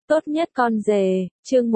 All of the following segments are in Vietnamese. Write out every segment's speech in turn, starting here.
Tốt nhất con rể, chương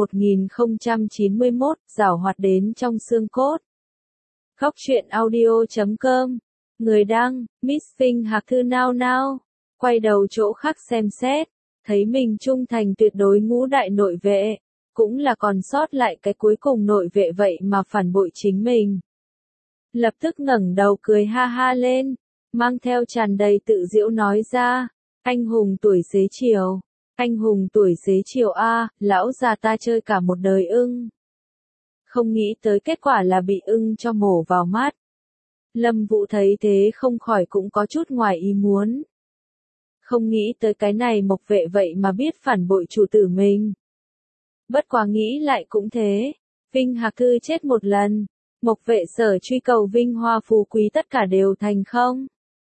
1091, giảo hoạt đến trong xương cốt. Góc truyện audio.com. Người đăng, Miss Vinh Hạc Thư Nao Nao. Quay đầu chỗ khác xem xét, thấy mình trung thành tuyệt đối ngũ đại nội vệ, cũng là còn sót lại cái cuối cùng nội vệ vậy mà phản bội chính mình. Lập tức ngẩng đầu cười ha ha lên, mang theo tràn đầy tự giễu nói ra, anh hùng tuổi xế chiều. Anh hùng tuổi xế chiều a, lão già ta chơi cả một đời ưng. Không nghĩ tới kết quả là bị ưng cho mổ vào mắt. Lâm Vũ thấy thế không khỏi cũng có chút ngoài ý muốn. Không nghĩ tới cái này Mộc Vệ vậy mà biết phản bội chủ tử mình. Bất quá nghĩ lại cũng thế, Vinh Hạc Thư chết một lần, Mộc Vệ sở truy cầu vinh hoa phú quý tất cả đều thành không.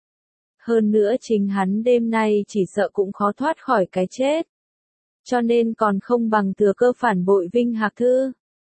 Hơn nữa chính hắn đêm nay chỉ sợ cũng khó thoát khỏi cái chết. Cho nên còn không bằng thừa cơ phản bội Vinh Hạc Thư.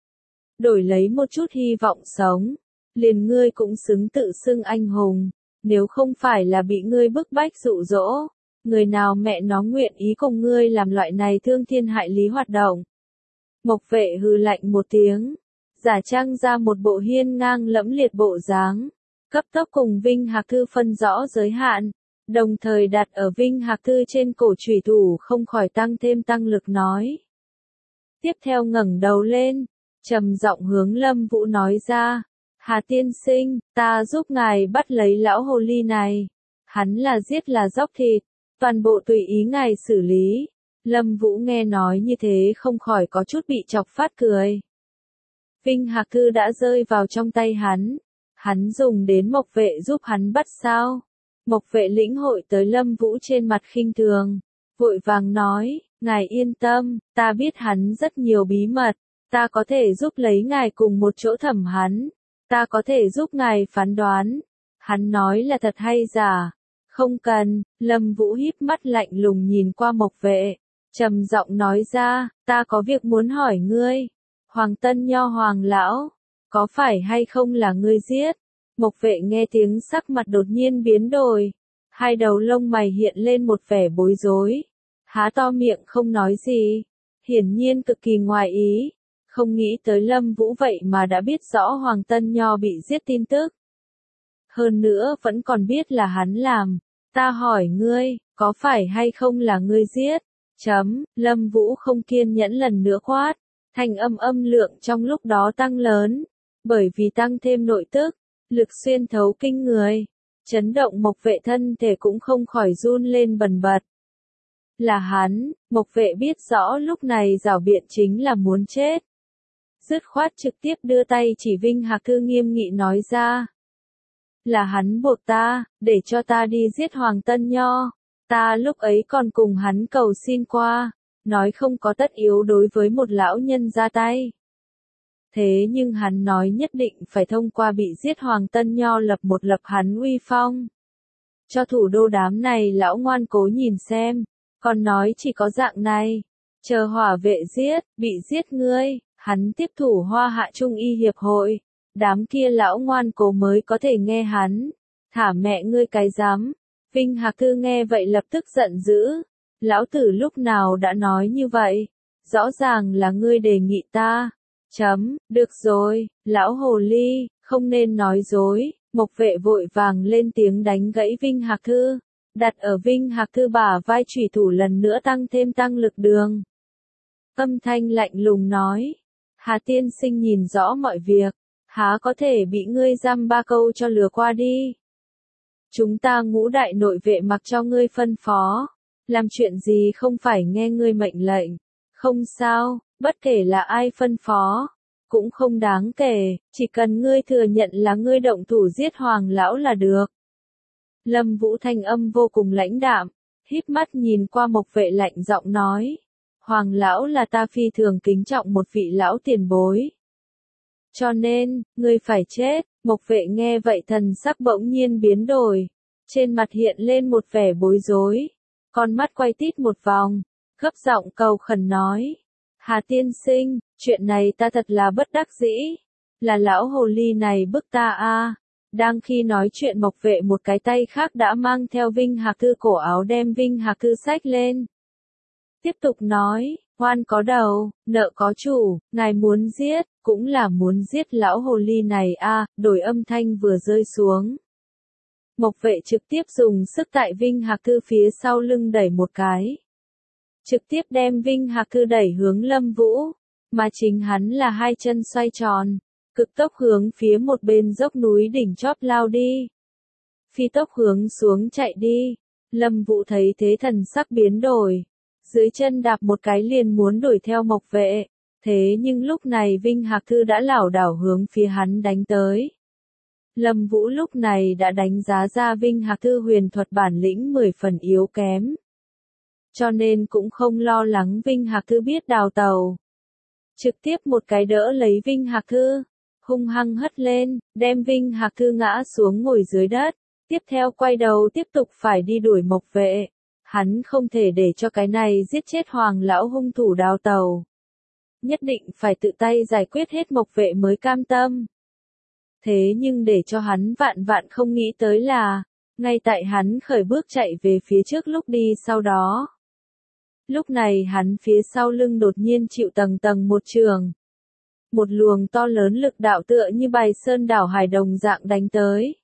Đổi lấy một chút hy vọng sống. Liền ngươi cũng xứng tự xưng anh hùng. Nếu không phải là bị ngươi bức bách dụ dỗ. Người nào mẹ nó nguyện ý cùng ngươi làm loại này thương thiên hại lý hoạt động. Mộc Vệ hừ lạnh một tiếng. Giả trang ra một bộ hiên ngang lẫm liệt bộ dáng. Cấp tốc cùng Vinh Hạc Thư phân rõ giới hạn. Đồng thời đặt ở Vinh Hạc Thư trên cổ chủy thủ không khỏi tăng thêm tăng lực nói. Tiếp theo ngẩng đầu lên, trầm giọng hướng Lâm Vũ nói ra, Hà tiên sinh, ta giúp ngài bắt lấy lão hồ ly này. Hắn là giết là dóc thịt, toàn bộ tùy ý ngài xử lý. Lâm Vũ nghe nói như thế không khỏi có chút bị chọc phát cười. Vinh Hạc Thư đã rơi vào trong tay hắn dùng đến Mộc Vệ giúp hắn bắt sao? Mộc Vệ lĩnh hội tới Lâm Vũ trên mặt khinh thường, vội vàng nói, ngài yên tâm, ta biết hắn rất nhiều bí mật, ta có thể giúp lấy ngài cùng một chỗ thẩm hắn, ta có thể giúp ngài phán đoán, hắn nói là thật hay giả, không cần. Lâm Vũ híp mắt lạnh lùng nhìn qua Mộc Vệ, trầm giọng nói ra, ta có việc muốn hỏi ngươi, Hoàng Tân Nho Hoàng lão, có phải hay không là ngươi giết? Mộc Vệ nghe tiếng sắc mặt đột nhiên biến đổi, hai đầu lông mày hiện lên một vẻ bối rối, há to miệng không nói gì, hiển nhiên cực kỳ ngoài ý, không nghĩ tới Lâm Vũ vậy mà đã biết rõ Hoàng Tân Nho bị giết tin tức. Hơn nữa vẫn còn biết là hắn làm, ta hỏi ngươi, có phải hay không là ngươi giết? Lâm Vũ không kiên nhẫn lần nữa quát, thanh âm lượng trong lúc đó tăng lớn, bởi vì tăng thêm nội tức. Lực xuyên thấu kinh người, chấn động Mộc Vệ thân thể cũng không khỏi run lên bần bật. Là hắn, Mộc Vệ biết rõ lúc này giảo biện chính là muốn chết. Dứt khoát trực tiếp đưa tay chỉ Vinh Hạc Thư nghiêm nghị nói ra. Là hắn buộc ta, để cho ta đi giết Hoàng Tân Nho. Ta lúc ấy còn cùng hắn cầu xin qua, nói không có tất yếu đối với một lão nhân ra tay. Thế nhưng hắn nói nhất định phải thông qua bị giết Hoàng Tân Nho lập hắn uy phong. Cho thủ đô đám này lão ngoan cố nhìn xem, còn nói chỉ có dạng này, chờ hỏa vệ giết, bị giết ngươi, hắn tiếp thủ Hoa Hạ Trung Y Hiệp hội, đám kia lão ngoan cố mới có thể nghe hắn, thả mẹ ngươi cái dám. Vinh Hạc Thư nghe vậy lập tức giận dữ, lão tử lúc nào đã nói như vậy, rõ ràng là ngươi đề nghị ta. Được rồi, lão hồ ly, không nên nói dối. Mộc Vệ vội vàng lên tiếng đánh gãy Vinh Hạc Thư, đặt ở Vinh Hạc Thư bả vai chủy thủ lần nữa tăng thêm tăng lực đường. Âm thanh lạnh lùng nói, Hà tiên sinh nhìn rõ mọi việc, há có thể bị ngươi dăm ba câu cho lừa qua đi. Chúng ta ngũ đại nội vệ mặc cho ngươi phân phó, làm chuyện gì không phải nghe ngươi mệnh lệnh, không sao. Bất kể là ai phân phó, cũng không đáng kể, chỉ cần ngươi thừa nhận là ngươi động thủ giết Hoàng lão là được. Lâm Vũ thanh âm vô cùng lãnh đạm, híp mắt nhìn qua Mộc Vệ lạnh giọng nói, Hoàng lão là ta phi thường kính trọng một vị lão tiền bối. Cho nên, ngươi phải chết. Mộc Vệ nghe vậy thần sắc bỗng nhiên biến đổi, trên mặt hiện lên một vẻ bối rối, con mắt quay tít một vòng, gấp giọng cầu khẩn nói. Hà tiên sinh, chuyện này ta thật là bất đắc dĩ, là lão hồ ly này bức ta a. Đang khi nói chuyện Mộc Vệ một cái tay khác đã mang theo Vinh Hạc Thư cổ áo đem Vinh Hạc Thư xách lên. Tiếp tục nói, oan có đầu, nợ có chủ, ngài muốn giết, cũng là muốn giết lão hồ ly này a. Đổi âm thanh vừa rơi xuống. Mộc vệ trực tiếp dùng sức tại Vinh Hạc Thư phía sau lưng đẩy một cái. Trực tiếp đem Vinh Hạc Thư đẩy hướng Lâm Vũ, mà chính hắn là hai chân xoay tròn, cực tốc hướng phía một bên dốc núi đỉnh chóp lao đi. Phi tốc hướng xuống chạy đi, Lâm Vũ thấy thế thần sắc biến đổi, dưới chân đạp một cái liền muốn đuổi theo Mộc vệ, thế nhưng lúc này Vinh Hạc Thư đã lảo đảo hướng phía hắn đánh tới. Lâm Vũ lúc này đã đánh giá ra Vinh Hạc Thư huyền thuật bản lĩnh 10 phần yếu kém. Cho nên cũng không lo lắng Vinh Hạc Thư biết đào tàu. Trực tiếp một cái đỡ lấy Vinh Hạc Thư, hung hăng hất lên, đem Vinh Hạc Thư ngã xuống ngồi dưới đất, tiếp theo quay đầu tiếp tục phải đi đuổi Mộc vệ. Hắn không thể để cho cái này giết chết Hoàng lão hung thủ đào tàu. Nhất định phải tự tay giải quyết hết Mộc vệ mới cam tâm. Thế nhưng để cho hắn vạn vạn không nghĩ tới là, ngay tại hắn khởi bước chạy về phía trước lúc đi sau đó. Lúc này hắn phía sau lưng đột nhiên chịu tầng tầng một trường. Một luồng to lớn lực đạo tựa như bài sơn đảo hải đồng dạng đánh tới.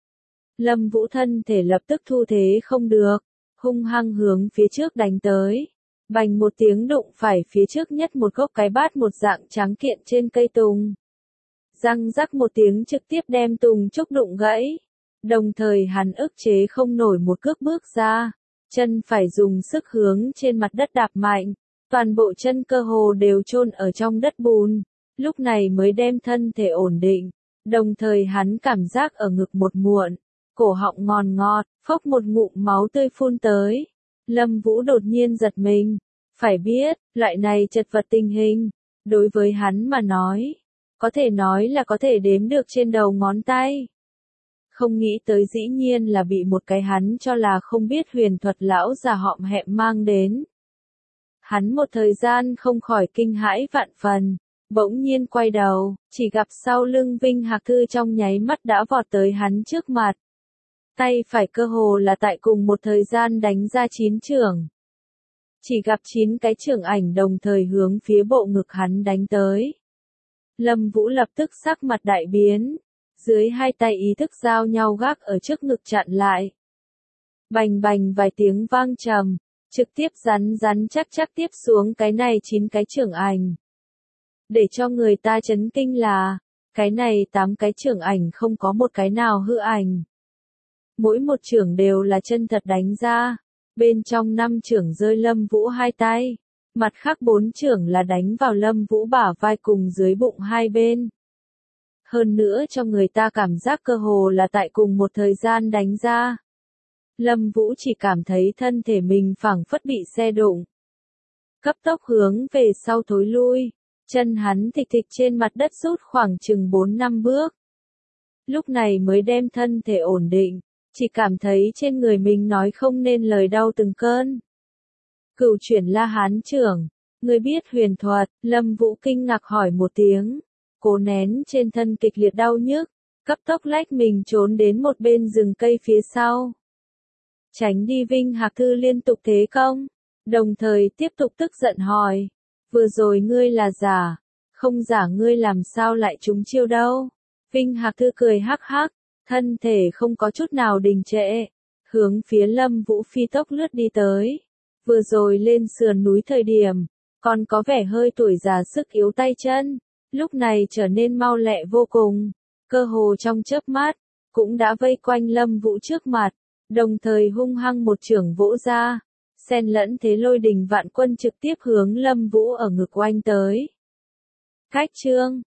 Lâm Vũ thân thể lập tức thu thế không được, hung hăng hướng phía trước đánh tới. Bành một tiếng đụng phải phía trước nhất một gốc cái bát một dạng trắng kiện trên cây tùng. Răng rắc một tiếng trực tiếp đem tùng trúc đụng gãy. Đồng thời hắn ức chế không nổi một cước bước ra. Chân phải dùng sức hướng trên mặt đất đạp mạnh. Toàn bộ chân cơ hồ đều chôn ở trong đất bùn. Lúc này mới đem thân thể ổn định. Đồng thời hắn cảm giác ở ngực một muộn. Cổ họng ngòn ngọt, phốc một ngụm máu tươi phun tới. Lâm Vũ đột nhiên giật mình. Phải biết, loại này chật vật tình hình. Đối với hắn mà nói là có thể đếm được trên đầu ngón tay. Không nghĩ tới dĩ nhiên là bị một cái hắn cho là không biết huyền thuật lão già hõm hẹm mang đến. Hắn một thời gian không khỏi kinh hãi vạn phần, bỗng nhiên quay đầu, chỉ gặp sau lưng Vinh Hạc Thư trong nháy mắt đã vọt tới hắn trước mặt. Tay phải cơ hồ là tại cùng một thời gian đánh ra 9 chưởng. Chỉ gặp 9 cái chưởng ảnh đồng thời hướng phía bộ ngực hắn đánh tới. Lâm Vũ lập tức sắc mặt đại biến, dưới hai tay ý thức giao nhau gác ở trước ngực chặn lại. Bành bành vài tiếng vang trầm, trực tiếp rắn rắn chắc tiếp xuống cái này 9 cái chưởng ảnh. Để cho người ta chấn kinh là, cái này 8 cái chưởng ảnh không có một cái nào hư ảnh. Mỗi một chưởng đều là chân thật đánh ra, bên trong 5 chưởng rơi Lâm Vũ hai tay. Mặt khác 4 chưởng là đánh vào Lâm Vũ bả vai cùng dưới bụng hai bên. Hơn nữa cho người ta cảm giác cơ hồ là tại cùng một thời gian đánh ra. Lâm Vũ chỉ cảm thấy thân thể mình phảng phất bị xe đụng. Cấp tốc hướng về sau thối lui, chân hắn thịch thịch trên mặt đất rút khoảng chừng 4-5 bước. Lúc này mới đem thân thể ổn định, chỉ cảm thấy trên người mình nói không nên lời đau từng cơn. Cửu chuyển La Hán trưởng, người biết huyền thuật, Lâm Vũ kinh ngạc hỏi một tiếng, cố nén trên thân kịch liệt đau nhức, cấp tốc lách mình trốn đến một bên rừng cây phía sau. Tránh đi Vinh Hạc Thư liên tục thế công, đồng thời tiếp tục tức giận hỏi, vừa rồi ngươi là giả, không giả ngươi làm sao lại trúng chiêu đâu. Vinh Hạc Thư cười hắc hắc, thân thể không có chút nào đình trệ, hướng phía Lâm Vũ phi tốc lướt đi tới. Vừa rồi lên sườn núi thời điểm, còn có vẻ hơi tuổi già sức yếu tay chân, lúc này trở nên mau lẹ vô cùng, cơ hồ trong chớp mắt, cũng đã vây quanh Lâm Vũ trước mặt, đồng thời hung hăng một chưởng vỗ ra, xen lẫn thế lôi đình vạn quân trực tiếp hướng Lâm Vũ ở ngực oanh tới. Cách chương